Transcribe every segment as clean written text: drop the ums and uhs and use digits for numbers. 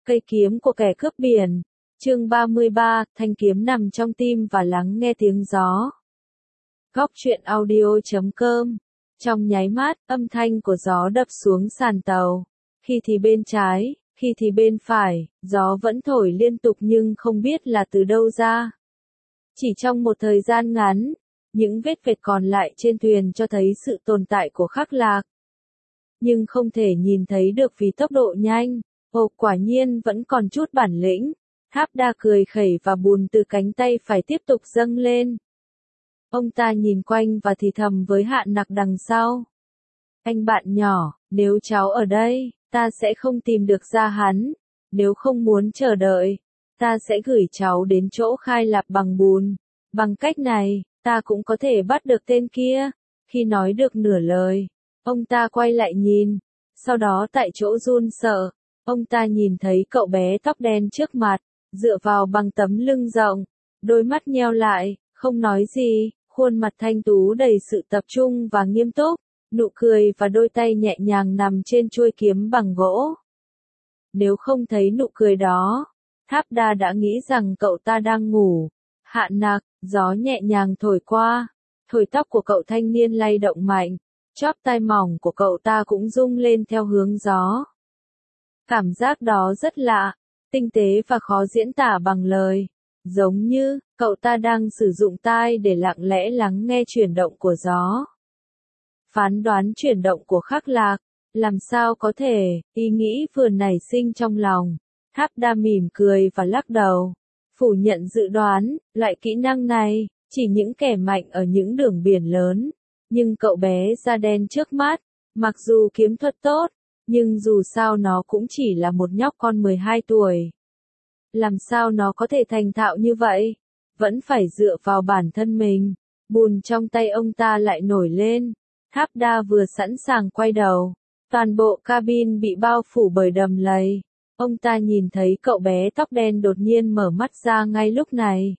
Cây kiếm của kẻ cướp biển. Chương 33, thanh kiếm nằm trong tim và lắng nghe tiếng gió. Góc truyện audio.com. Trong nháy mắt, âm thanh của gió đập xuống sàn tàu. Khi thì bên trái, khi thì bên phải, gió vẫn thổi liên tục nhưng không biết là từ đâu ra. Chỉ trong một thời gian ngắn, những vết vệt còn lại trên thuyền cho thấy sự tồn tại của Khắc Lạc. Nhưng không thể nhìn thấy được vì tốc độ nhanh. Ồ, quả nhiên vẫn còn chút bản lĩnh. Tháp Đa cười khẩy và bùn từ cánh tay phải tiếp tục dâng lên. Ông ta nhìn quanh và thì thầm với Hạ Nặc đằng sau. Anh bạn nhỏ, nếu cháu ở đây, ta sẽ không tìm được ra hắn. Nếu không muốn chờ đợi, ta sẽ gửi cháu đến chỗ khai lạp bằng bùn. Bằng cách này, ta cũng có thể bắt được tên kia. Khi nói được nửa lời, ông ta quay lại nhìn. Sau đó tại chỗ run sợ, ông ta nhìn thấy cậu bé tóc đen trước mặt, dựa vào bằng tấm lưng rộng, đôi mắt nheo lại, không nói gì, khuôn mặt thanh tú đầy sự tập trung và nghiêm túc, nụ cười và đôi tay nhẹ nhàng nằm trên chuôi kiếm bằng gỗ. Nếu không thấy nụ cười đó, Tháp Đa đã nghĩ rằng cậu ta đang ngủ. Hạ Nặc, gió nhẹ nhàng thổi qua, thổi tóc của cậu thanh niên lay động mạnh, chóp tai mỏng của cậu ta cũng rung lên theo hướng gió. Cảm giác đó rất lạ, tinh tế và khó diễn tả bằng lời, giống như cậu ta đang sử dụng tai để lặng lẽ lắng nghe chuyển động của gió. Phán đoán chuyển động của Khắc Lạc, làm sao có thể, ý nghĩ vừa nảy sinh trong lòng. Tháp Đa mỉm cười và lắc đầu, phủ nhận dự đoán, loại kỹ năng này, chỉ những kẻ mạnh ở những đường biển lớn. Nhưng cậu bé da đen trước mắt, mặc dù kiếm thuật tốt, nhưng dù sao nó cũng chỉ là một nhóc con 12 tuổi. Làm sao nó có thể thành thạo như vậy? Vẫn phải dựa vào bản thân mình. Bùn trong tay ông ta lại nổi lên. Tháp Đa vừa sẵn sàng quay đầu. Toàn bộ cabin bị bao phủ bởi đầm lầy. Ông ta nhìn thấy cậu bé tóc đen đột nhiên mở mắt ra ngay lúc này.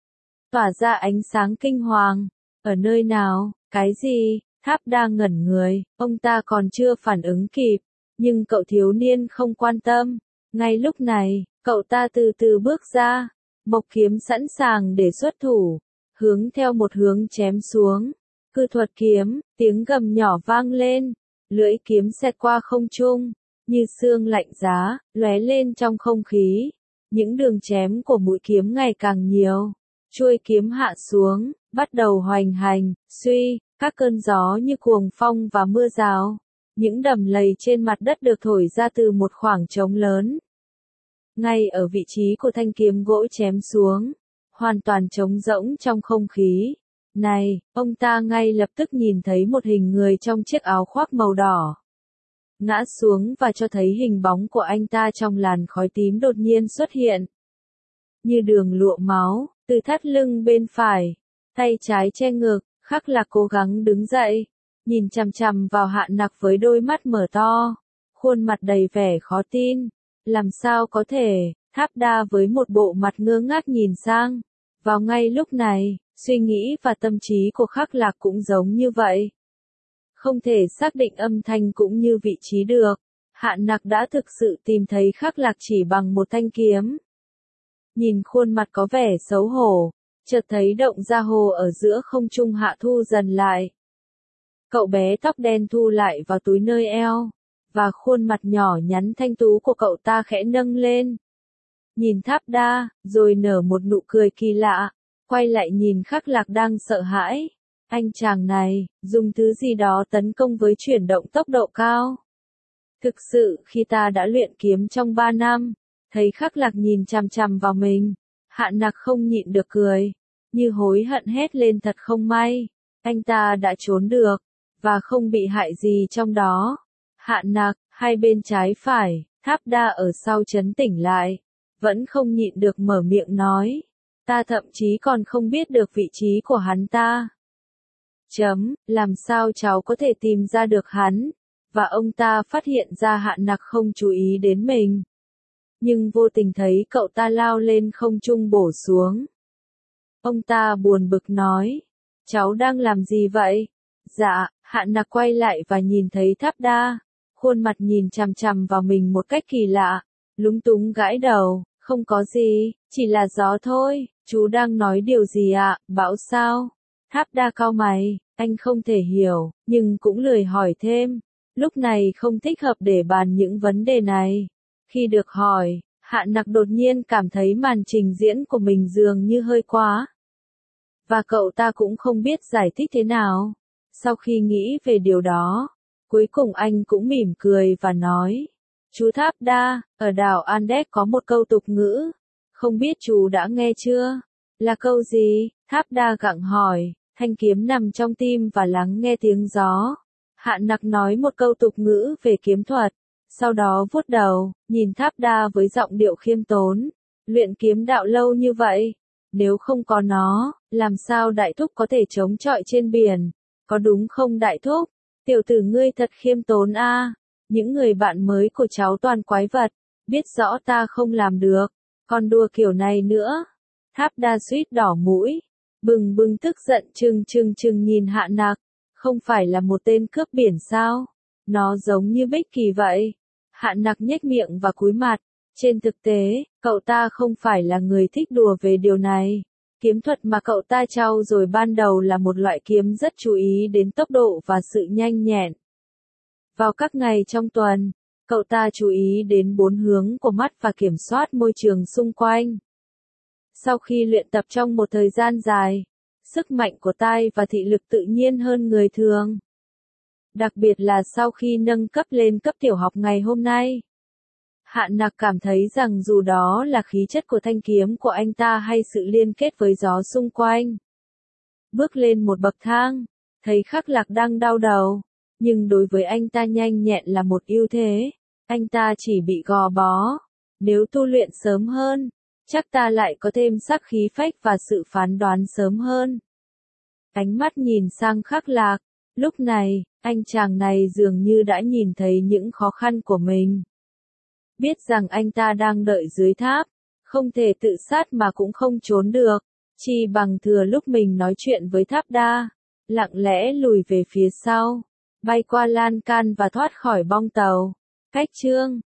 Tỏa ra ánh sáng kinh hoàng. Ở nơi nào? Cái gì? Tháp Đa ngẩn người. Ông ta còn chưa phản ứng kịp. Nhưng cậu thiếu niên không quan tâm. Ngay lúc này, cậu ta từ từ bước ra. Mộc kiếm sẵn sàng để xuất thủ. Hướng theo một hướng chém xuống. Cự thuật kiếm, tiếng gầm nhỏ vang lên. Lưỡi kiếm xẹt qua không trung. Như sương lạnh giá, lóe lên trong không khí. Những đường chém của mũi kiếm ngày càng nhiều. Chuôi kiếm hạ xuống, bắt đầu hoành hành, suy, các cơn gió như cuồng phong và mưa rào. Những đầm lầy trên mặt đất được thổi ra từ một khoảng trống lớn. Ngay ở vị trí của thanh kiếm gỗ chém xuống, hoàn toàn trống rỗng trong không khí. Này, ông ta ngay lập tức nhìn thấy một hình người trong chiếc áo khoác màu đỏ. Ngã xuống và cho thấy hình bóng của anh ta trong làn khói tím đột nhiên xuất hiện. Như đường lụa máu, từ thắt lưng bên phải, tay trái che ngực, Khắc Lạc cố gắng đứng dậy, nhìn chằm chằm vào Hạ Nặc với đôi mắt mở to, khuôn mặt đầy vẻ khó tin. Làm sao có thể? Tháp Đa với một bộ mặt ngơ ngác nhìn sang. Vào ngay lúc này, suy nghĩ và tâm trí của Khắc Lạc cũng giống như vậy. Không thể xác định âm thanh cũng như vị trí được. Hạ Nặc đã thực sự tìm thấy Khắc Lạc chỉ bằng một thanh kiếm. Nhìn khuôn mặt có vẻ xấu hổ, chợt thấy động ra hồ ở giữa không trung hạ thu dần lại. Cậu bé tóc đen thu lại vào túi nơi eo, và khuôn mặt nhỏ nhắn thanh tú của cậu ta khẽ nâng lên. Nhìn Tháp Đa, rồi nở một nụ cười kỳ lạ, quay lại nhìn Khắc Lạc đang sợ hãi. Anh chàng này, dùng thứ gì đó tấn công với chuyển động tốc độ cao. Thực sự, khi ta đã luyện kiếm trong 3 năm, thấy Khắc Lạc nhìn chằm chằm vào mình, Hạ Nặc không nhịn được cười, như hối hận hét lên thật không may. Anh ta đã trốn được, và không bị hại gì trong đó. Hạ Nặc, hai bên trái phải, Tháp Đa ở sau trấn tỉnh lại, vẫn không nhịn được mở miệng nói. Ta thậm chí còn không biết được vị trí của hắn ta. Làm sao cháu có thể tìm ra được hắn? Và ông ta phát hiện ra Hạ Nặc không chú ý đến mình. Nhưng vô tình thấy cậu ta lao lên không trung bổ xuống. Ông ta buồn bực nói. Cháu đang làm gì vậy? Dạ, Hạ Nặc quay lại và nhìn thấy Tháp Đa. Khuôn mặt nhìn chằm chằm vào mình một cách kỳ lạ. lúng túng gãi đầu, không có gì, chỉ là gió thôi, chú đang nói điều gì ạ, bão sao? Tháp Đa cau mày, anh không thể hiểu, nhưng cũng lười hỏi thêm. Lúc này không thích hợp để bàn những vấn đề này. Khi được hỏi, Hạ Nặc đột nhiên cảm thấy màn trình diễn của mình dường như hơi quá. Và cậu ta cũng không biết giải thích thế nào. Sau khi nghĩ về điều đó, cuối cùng anh cũng mỉm cười và nói. Chú Tháp Đa, ở đảo Andes có một câu tục ngữ. Không biết chú đã nghe chưa? Là câu gì? Tháp Đa gặng hỏi. Thanh kiếm nằm trong tim và lắng nghe tiếng gió. Hạ Nặc nói một câu tục ngữ về kiếm thuật. Sau đó vuốt đầu, nhìn Tháp Đa với giọng điệu khiêm tốn. Luyện kiếm đạo lâu như vậy. Nếu không có nó, làm sao đại thúc có thể chống chọi trên biển? Có đúng không đại thúc? Tiểu tử ngươi thật khiêm tốn a. Những người bạn mới của cháu toàn quái vật. Biết rõ ta không làm được. Còn đùa kiểu này nữa. Tháp Đa suýt đỏ mũi. Bừng bừng tức giận trừng nhìn Hạ Nặc. Không phải là một tên cướp biển sao? Nó giống như Bích Kỳ vậy. Hạ Nặc nhếch miệng và cúi mặt. Trên thực tế, cậu ta không phải là người thích đùa về điều này. Kiếm thuật mà cậu ta trau dồi ban đầu là một loại kiếm rất chú ý đến tốc độ và sự nhanh nhẹn. Vào các ngày trong tuần, cậu ta chú ý đến 4 hướng của mắt và kiểm soát môi trường xung quanh. Sau khi luyện tập trong một thời gian dài, sức mạnh của tai và thị lực tự nhiên hơn người thường. Đặc biệt là sau khi nâng cấp lên cấp tiểu học ngày hôm nay. Hạ Nặc cảm thấy rằng dù đó là khí chất của thanh kiếm của anh ta hay sự liên kết với gió xung quanh. Bước lên một bậc thang, thấy Khắc Lạc đang đau đầu, nhưng đối với anh ta nhanh nhẹn là một ưu thế, anh ta chỉ bị gò bó. Nếu tu luyện sớm hơn, chắc ta lại có thêm sắc khí phách và sự phán đoán sớm hơn. Ánh mắt nhìn sang Khắc Lạc, lúc này, anh chàng này dường như đã nhìn thấy những khó khăn của mình. Biết rằng anh ta đang đợi dưới tháp, không thể tự sát mà cũng không trốn được, chi bằng thừa lúc mình nói chuyện với Tháp Đa, lặng lẽ lùi về phía sau, bay qua lan can và thoát khỏi bong tàu. Cách chương